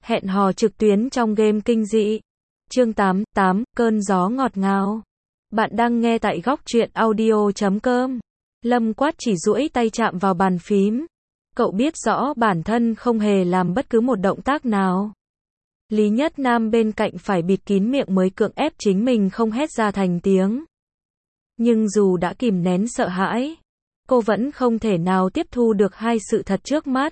Hẹn hò trực tuyến trong game kinh dị. Chương 8, cơn gió ngọt ngào. Bạn đang nghe tại góc truyện audio.com. Lâm Quát chỉ duỗi tay chạm vào bàn phím. Cậu biết rõ bản thân không hề làm bất cứ một động tác nào. Lý Nhất Nam bên cạnh phải bịt kín miệng mới cưỡng ép chính mình không hét ra thành tiếng. Nhưng dù đã kìm nén sợ hãi, cô vẫn không thể nào tiếp thu được hai sự thật trước mắt.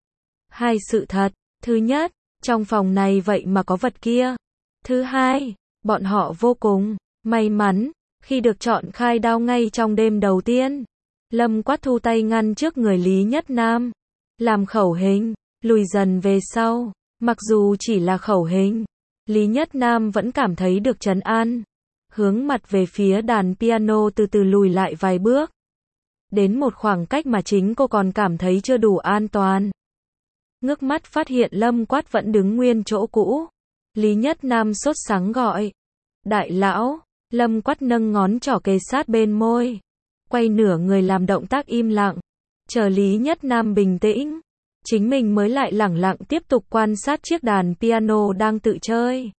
Hai sự thật. Thứ nhất, trong phòng này vậy mà có vật kia. Thứ hai, bọn họ vô cùng may mắn khi được chọn khai đao ngay trong đêm đầu tiên. Lâm Quát thu tay ngăn trước người Lý Nhất Nam, làm khẩu hình, lùi dần về sau. Mặc dù chỉ là khẩu hình, Lý Nhất Nam vẫn cảm thấy được trấn an. Hướng mặt về phía đàn piano từ từ lùi lại vài bước. Đến một khoảng cách mà chính cô còn cảm thấy chưa đủ an toàn. Ngước mắt phát hiện Lâm Quát vẫn đứng nguyên chỗ cũ. Lý Nhất Nam sốt sắng gọi. Đại lão. Lâm Quát nâng ngón trỏ kề sát bên môi. Quay nửa người làm động tác im lặng. Chờ Lý Nhất Nam bình tĩnh. Chính mình mới lại lẳng lặng tiếp tục quan sát chiếc đàn piano đang tự chơi.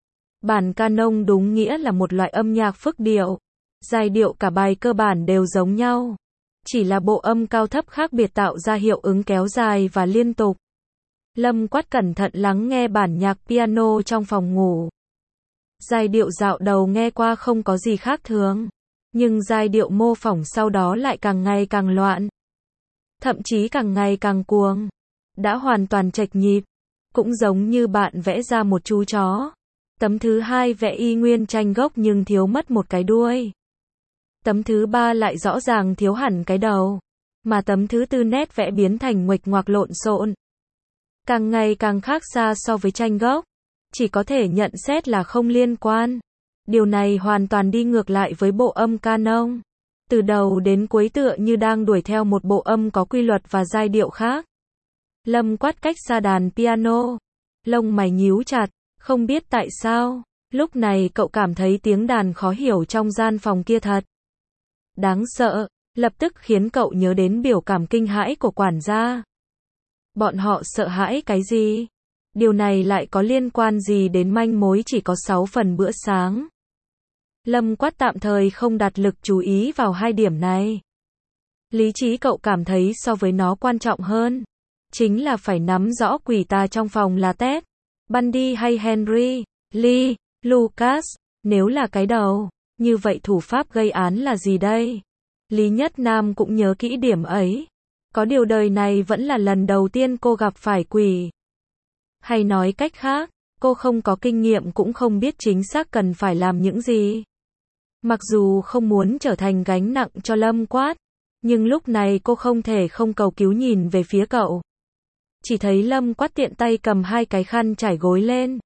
Bản canon đúng nghĩa là một loại âm nhạc phức điệu. Giai điệu cả bài cơ bản đều giống nhau. Chỉ là bộ âm cao thấp khác biệt tạo ra hiệu ứng kéo dài và liên tục. Lâm Quát cẩn thận lắng nghe bản nhạc piano trong phòng ngủ. Giai điệu dạo đầu nghe qua không có gì khác thường. Nhưng giai điệu mô phỏng sau đó lại càng ngày càng loạn. Thậm chí càng ngày càng cuồng. Đã hoàn toàn chệch nhịp. Cũng giống như bạn vẽ ra một chú chó. Tấm thứ hai vẽ y nguyên tranh gốc nhưng thiếu mất một cái đuôi. Tấm thứ ba lại rõ ràng thiếu hẳn cái đầu. Mà tấm thứ tư nét vẽ biến thành nguệch ngoạc lộn xộn. Càng ngày càng khác xa so với tranh gốc. Chỉ có thể nhận xét là không liên quan. Điều này hoàn toàn đi ngược lại với bộ âm canon. Từ đầu đến cuối tựa như đang đuổi theo một bộ âm có quy luật và giai điệu khác. Lâm Quát cách xa đàn piano. Lông mày nhíu chặt. Không biết tại sao. Lúc này cậu cảm thấy tiếng đàn khó hiểu trong gian phòng kia thật đáng sợ. Lập tức khiến cậu nhớ đến biểu cảm kinh hãi của quản gia. Bọn họ sợ hãi cái gì? Điều này lại có liên quan gì đến manh mối chỉ có 6 phần bữa sáng? Lâm Quát tạm thời không đặt lực chú ý vào hai điểm này. Lý trí cậu cảm thấy so với nó quan trọng hơn. Chính là phải nắm rõ quỷ tà trong phòng là Ted Bundy hay Henry Lee Lucas. Nếu là cái đầu, như vậy thủ pháp gây án là gì đây? Lý Nhất Nam cũng nhớ kỹ điểm ấy. Có điều đời này vẫn là lần đầu tiên cô gặp phải quỷ. Hay nói cách khác, cô không có kinh nghiệm cũng không biết chính xác cần phải làm những gì. Mặc dù không muốn trở thành gánh nặng cho Lâm Quát, nhưng lúc này cô không thể không cầu cứu nhìn về phía cậu. Chỉ thấy Lâm Quát tiện tay cầm hai cái khăn trải gối lên.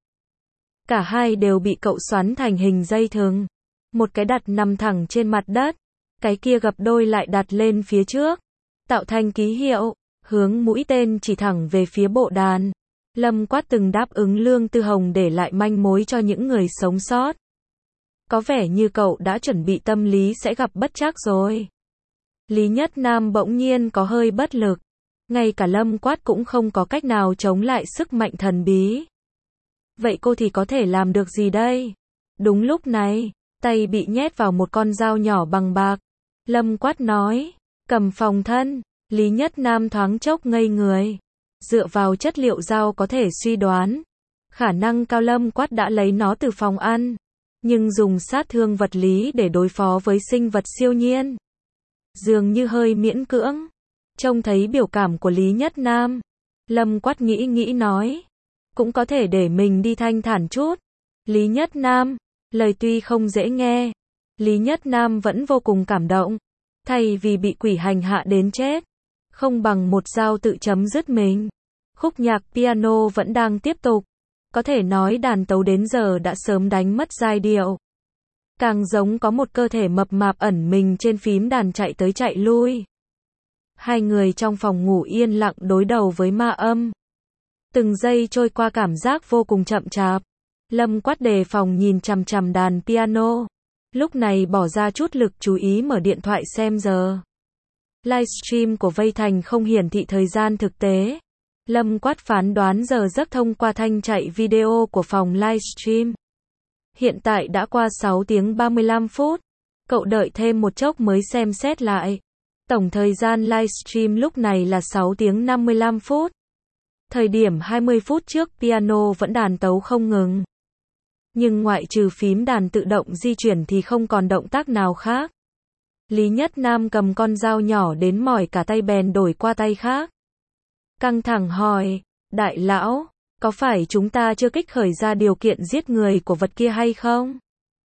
Cả hai đều bị cậu xoắn thành hình dây thừng. Một cái đặt nằm thẳng trên mặt đất, cái kia gập đôi lại đặt lên phía trước, tạo thành ký hiệu, hướng mũi tên chỉ thẳng về phía bộ đàn. Lâm Quát từng đáp ứng Lương Tư Hồng để lại manh mối cho những người sống sót. Có vẻ như cậu đã chuẩn bị tâm lý sẽ gặp bất trắc rồi. Lý Nhất Nam bỗng nhiên có hơi bất lực. Ngay cả Lâm Quát cũng không có cách nào chống lại sức mạnh thần bí. Vậy cô thì có thể làm được gì đây? Đúng lúc này, tay bị nhét vào một con dao nhỏ bằng bạc. Lâm Quát nói, cầm phòng thân. Lý Nhất Nam thoáng chốc ngây người. Dựa vào chất liệu dao có thể suy đoán. Khả năng cao Lâm Quát đã lấy nó từ phòng ăn. Nhưng dùng sát thương vật lý để đối phó với sinh vật siêu nhiên. Dường như hơi miễn cưỡng. Trông thấy biểu cảm của Lý Nhất Nam. Lâm Quát nghĩ nói. Cũng có thể để mình đi thanh thản chút. Lý Nhất Nam. Lời tuy không dễ nghe. Lý Nhất Nam vẫn vô cùng cảm động. Thay vì bị quỷ hành hạ đến chết. Không bằng một dao tự chấm dứt mình. Khúc nhạc piano vẫn đang tiếp tục. Có thể nói đàn tấu đến giờ đã sớm đánh mất giai điệu. Càng giống có một cơ thể mập mạp ẩn mình trên phím đàn chạy tới chạy lui. Hai người trong phòng ngủ yên lặng đối đầu với ma âm. Từng giây trôi qua cảm giác vô cùng chậm chạp. Lâm Quát đề phòng nhìn chằm chằm đàn piano. Lúc này bỏ ra chút lực chú ý mở điện thoại xem giờ. Livestream của Vây Thành không hiển thị thời gian thực tế. Lâm Quát phán đoán giờ giấc thông qua thanh chạy video của phòng livestream. Hiện tại đã qua 6 tiếng 35 phút. Cậu đợi thêm một chốc mới xem xét lại. Tổng thời gian livestream lúc này là 6 tiếng 55 phút. Thời điểm 20 phút trước piano vẫn đàn tấu không ngừng. Nhưng ngoại trừ phím đàn tự động di chuyển thì không còn động tác nào khác. Lý Nhất Nam cầm con dao nhỏ đến mỏi cả tay bèn đổi qua tay khác. Căng thẳng hỏi, đại lão, có phải chúng ta chưa kích khởi ra điều kiện giết người của vật kia hay không?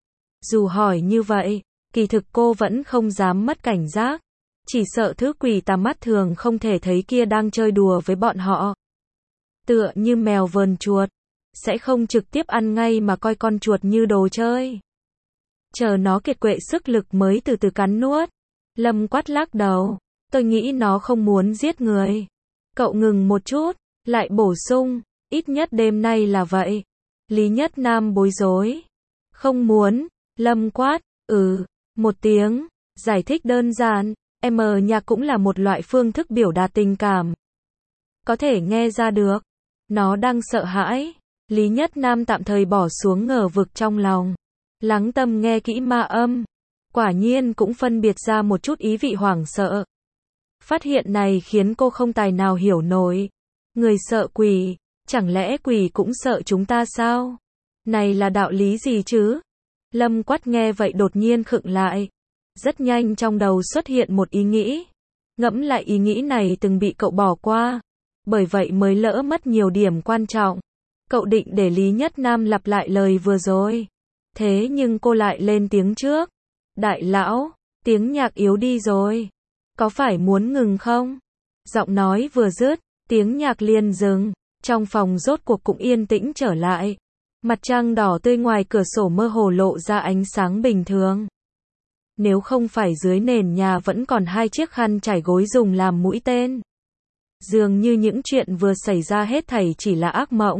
Dù hỏi như vậy, kỳ thực cô vẫn không dám mất cảnh giác. Chỉ sợ thứ quỷ tà mắt thường không thể thấy kia đang chơi đùa với bọn họ. Tựa như mèo vờn chuột, sẽ không trực tiếp ăn ngay mà coi con chuột như đồ chơi. Chờ nó kiệt quệ sức lực mới từ từ cắn nuốt. Lâm Quát lắc đầu, tôi nghĩ nó không muốn giết người. Cậu ngừng một chút, lại bổ sung, ít nhất đêm nay là vậy. Lý Nhất Nam bối rối. Không muốn, Lâm Quát, một tiếng, giải thích đơn giản, nhạc cũng là một loại phương thức biểu đạt tình cảm. Có thể nghe ra được, nó đang sợ hãi. Lý Nhất Nam tạm thời bỏ xuống ngờ vực trong lòng. Lắng tâm nghe kỹ ma âm. Quả nhiên cũng phân biệt ra một chút ý vị hoảng sợ. Phát hiện này khiến cô không tài nào hiểu nổi. Người sợ quỷ, chẳng lẽ quỷ cũng sợ chúng ta sao? Này là đạo lý gì chứ? Lâm Quát nghe vậy đột nhiên khựng lại. Rất nhanh trong đầu xuất hiện một ý nghĩ. Ngẫm lại ý nghĩ này từng bị cậu bỏ qua. Bởi vậy mới lỡ mất nhiều điểm quan trọng. Cậu định để Lý Nhất Nam lặp lại lời vừa rồi. Thế nhưng cô lại lên tiếng trước. Đại lão, tiếng nhạc yếu đi rồi. Có phải muốn ngừng không? Giọng nói vừa dứt, tiếng nhạc liền dừng. Trong phòng rốt cuộc cũng yên tĩnh trở lại. Mặt trăng đỏ tươi ngoài cửa sổ mơ hồ lộ ra ánh sáng bình thường. Nếu không phải dưới nền nhà vẫn còn 2 chiếc khăn trải gối dùng làm mũi tên. Dường như những chuyện vừa xảy ra hết thảy chỉ là ác mộng.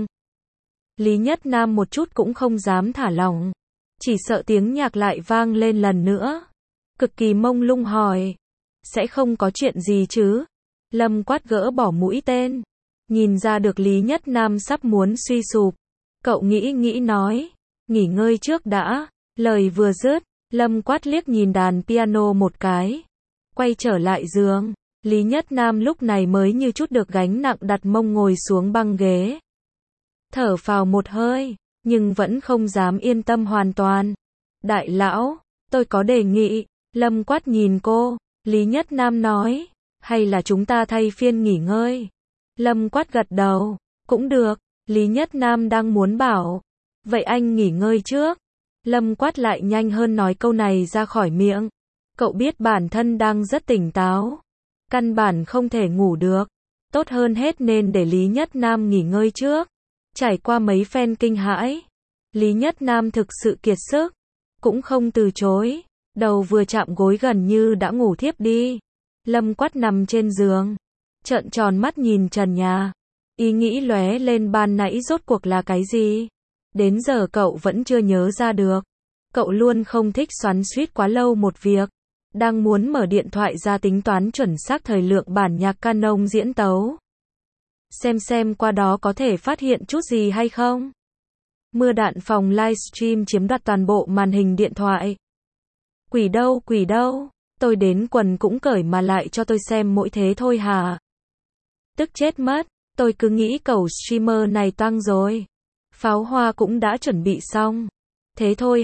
Lý Nhất Nam một chút cũng không dám thả lỏng. Chỉ sợ tiếng nhạc lại vang lên lần nữa. Cực kỳ mông lung hỏi. Sẽ không có chuyện gì chứ? Lâm Quát gỡ bỏ mũi tên. Nhìn ra được Lý Nhất Nam sắp muốn suy sụp. Cậu nghĩ nói. Nghỉ ngơi trước đã. Lời vừa dứt, Lâm Quát liếc nhìn đàn piano một cái. Quay trở lại giường. Lý Nhất Nam lúc này mới như chút được gánh nặng đặt mông ngồi xuống băng ghế. Thở phào một hơi, nhưng vẫn không dám yên tâm hoàn toàn. Đại lão, tôi có đề nghị. Lâm Quát nhìn cô. Lý Nhất Nam nói. Hay là chúng ta thay phiên nghỉ ngơi? Lâm Quát gật đầu. Cũng được. Lý Nhất Nam đang muốn bảo. Vậy anh nghỉ ngơi trước. Lâm Quát lại nhanh hơn nói câu này ra khỏi miệng. Cậu biết bản thân đang rất tỉnh táo. Căn bản không thể ngủ được. Tốt hơn hết nên để Lý Nhất Nam nghỉ ngơi trước. Trải qua mấy phen kinh hãi. Lý Nhất Nam thực sự kiệt sức. Cũng không từ chối. Đầu vừa chạm gối gần như đã ngủ thiếp đi. Lâm Quát nằm trên giường. Trợn tròn mắt nhìn trần nhà. Ý nghĩ lóe lên ban nãy rốt cuộc là cái gì? Đến giờ cậu vẫn chưa nhớ ra được. Cậu luôn không thích xoắn xuýt quá lâu một việc. Đang muốn mở điện thoại ra tính toán chuẩn xác thời lượng bản nhạc Canon diễn tấu. Xem qua đó có thể phát hiện chút gì hay không? Mưa đạn phòng livestream chiếm đoạt toàn bộ màn hình điện thoại. Quỷ đâu, tôi đến quần cũng cởi mà lại cho tôi xem mỗi thế thôi hả? Tức chết mất, tôi cứ nghĩ cậu streamer này toang rồi. Pháo hoa cũng đã chuẩn bị xong. Thế thôi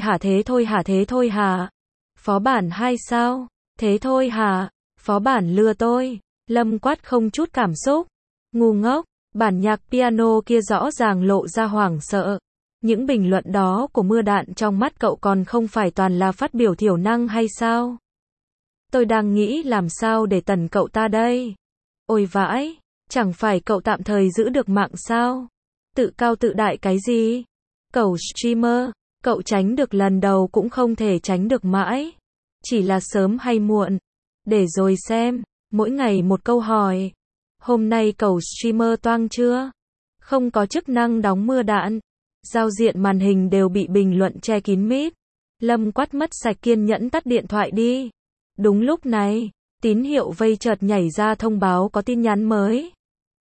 hả? Phó bản 2 sao? Thế thôi hả? Phó bản lừa tôi. Lâm Quát không chút cảm xúc. Ngu ngốc, bản nhạc piano kia rõ ràng lộ ra hoảng sợ. Những bình luận đó của mưa đạn trong mắt cậu còn không phải toàn là phát biểu thiểu năng hay sao? Tôi đang nghĩ làm sao để tẩn cậu ta đây? Ôi vãi, chẳng phải cậu tạm thời giữ được mạng sao? Tự cao tự đại cái gì? Cậu streamer, cậu tránh được lần đầu cũng không thể tránh được mãi. Chỉ là sớm hay muộn. Để rồi xem, mỗi ngày một câu hỏi. Hôm nay cậu streamer toang chưa? Không có chức năng đóng mưa đạn. Giao diện màn hình đều bị bình luận che kín mít. Lâm Quát mất sạch kiên nhẫn tắt điện thoại đi. Đúng lúc này, tín hiệu vây chợt nhảy ra thông báo có tin nhắn mới.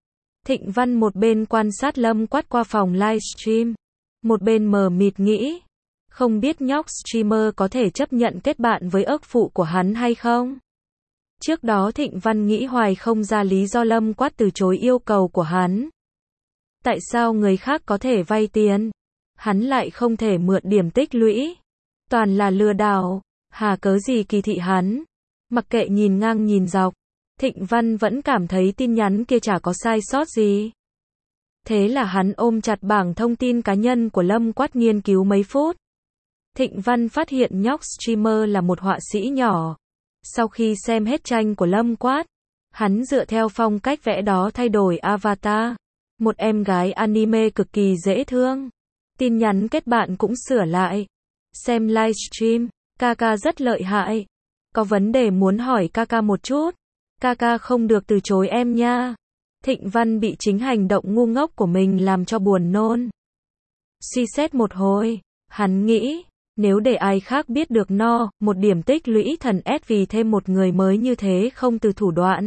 Thịnh Văn một bên quan sát Lâm Quát qua phòng livestream, một bên mờ mịt nghĩ, không biết nhóc streamer có thể chấp nhận kết bạn với ức phụ của hắn hay không? Trước đó Thịnh Văn nghĩ hoài không ra lý do Lâm Quát từ chối yêu cầu của hắn. Tại sao người khác có thể vay tiền, hắn lại không thể mượn điểm tích lũy? Toàn là lừa đảo, hà cớ gì kỳ thị hắn? Mặc kệ nhìn ngang nhìn dọc, Thịnh Văn vẫn cảm thấy tin nhắn kia chả có sai sót gì. Thế là hắn ôm chặt bảng thông tin cá nhân của Lâm Quát nghiên cứu mấy phút. Thịnh Văn phát hiện nhóc streamer là một họa sĩ nhỏ. Sau khi xem hết tranh của Lâm Quát, hắn dựa theo phong cách vẽ đó thay đổi avatar. Một em gái anime cực kỳ dễ thương. Tin nhắn kết bạn cũng sửa lại. Xem livestream, Kaka rất lợi hại. Có vấn đề muốn hỏi Kaka một chút. Kaka không được từ chối em nha. Thịnh Văn bị chính hành động ngu ngốc của mình làm cho buồn nôn. Suy xét một hồi, hắn nghĩ, nếu để ai khác biết được một điểm tích lũy thần S vì thêm một người mới như thế không từ thủ đoạn.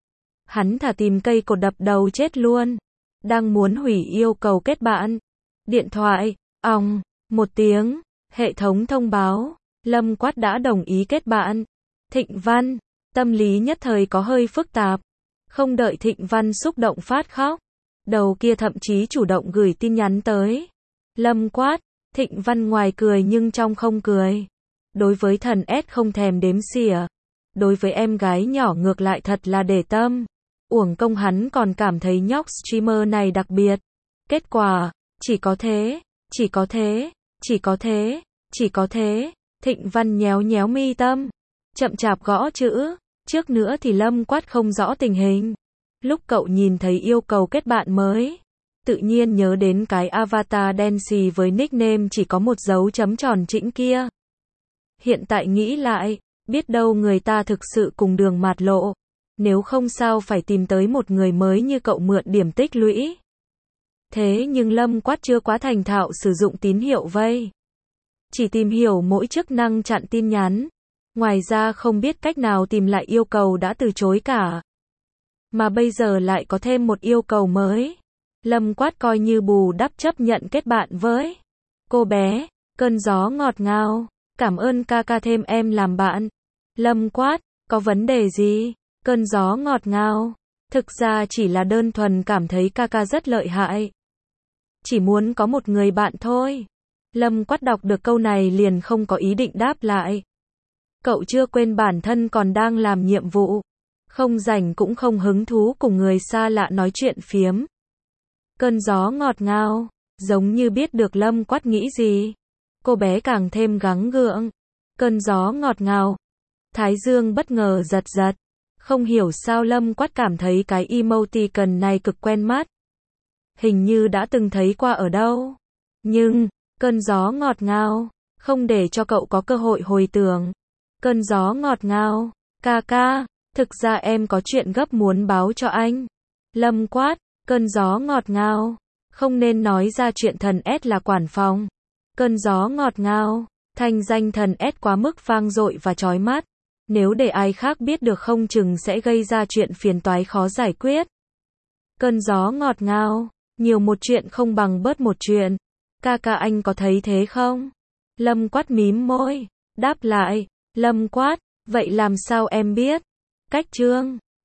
Hắn thà tìm cây cột đập đầu chết luôn. Đang muốn hủy yêu cầu kết bạn. Điện thoại, ong, một tiếng, hệ thống thông báo, Lâm Quát đã đồng ý kết bạn. Thịnh Văn, tâm lý nhất thời có hơi phức tạp. Không đợi Thịnh Văn xúc động phát khóc. Đầu kia thậm chí chủ động gửi tin nhắn tới. Lâm Quát, Thịnh Văn ngoài cười nhưng trong không cười. Đối với thần S không thèm đếm xỉa. Đối với em gái nhỏ ngược lại thật là để tâm. Uổng công hắn còn cảm thấy nhóc streamer này đặc biệt. Kết quả, chỉ có thế, chỉ có thế, chỉ có thế, chỉ có thế. Thịnh Văn nhéo nhéo mi tâm. Chậm chạp gõ chữ. Trước nữa thì Lâm Quát không rõ tình hình. Lúc cậu nhìn thấy yêu cầu kết bạn mới, tự nhiên nhớ đến cái avatar đen xì với nickname chỉ có một dấu chấm tròn chỉnh kia. Hiện tại nghĩ lại, biết đâu người ta thực sự cùng đường mạt lộ. Nếu không sao phải tìm tới một người mới như cậu mượn điểm tích lũy. Thế nhưng Lâm Quát chưa quá thành thạo sử dụng tín hiệu vây. Chỉ tìm hiểu mỗi chức năng chặn tin nhắn. Ngoài ra không biết cách nào tìm lại yêu cầu đã từ chối cả. Mà bây giờ lại có thêm một yêu cầu mới. Lâm Quát coi như bù đắp chấp nhận kết bạn với cô bé. Cơn gió ngọt ngào. Cảm ơn Kaka thêm em làm bạn. Lâm Quát, có vấn đề gì? Cơn gió ngọt ngào. Thực ra chỉ là đơn thuần cảm thấy Kaka rất lợi hại. Chỉ muốn có một người bạn thôi. Lâm Quát đọc được câu này liền không có ý định đáp lại. Cậu chưa quên bản thân còn đang làm nhiệm vụ. Không rảnh cũng không hứng thú cùng người xa lạ nói chuyện phiếm. Cơn gió ngọt ngào, giống như biết được Lâm Quát nghĩ gì. Cô bé càng thêm gắng gượng. Cơn gió ngọt ngào. Thái dương bất ngờ giật giật. Không hiểu sao Lâm Quát cảm thấy cái emoticon này cực quen mắt. Hình như đã từng thấy qua ở đâu. Nhưng, cơn gió ngọt ngào, không để cho cậu có cơ hội hồi tưởng. Cơn gió ngọt ngào, Kaka, thực ra em có chuyện gấp muốn báo cho anh. Lâm Quát, cơn gió ngọt ngào, không nên nói ra chuyện thần S là quản phòng. Cơn gió ngọt ngào, thanh danh thần S quá mức vang dội và chói mắt. Nếu để ai khác biết được không chừng sẽ gây ra chuyện phiền toái khó giải quyết. Cơn gió ngọt ngào, nhiều một chuyện không bằng bớt một chuyện. Kaka anh có thấy thế không? Lâm Quát mím môi, đáp lại. Lâm Quát, vậy làm sao em biết? Cách chương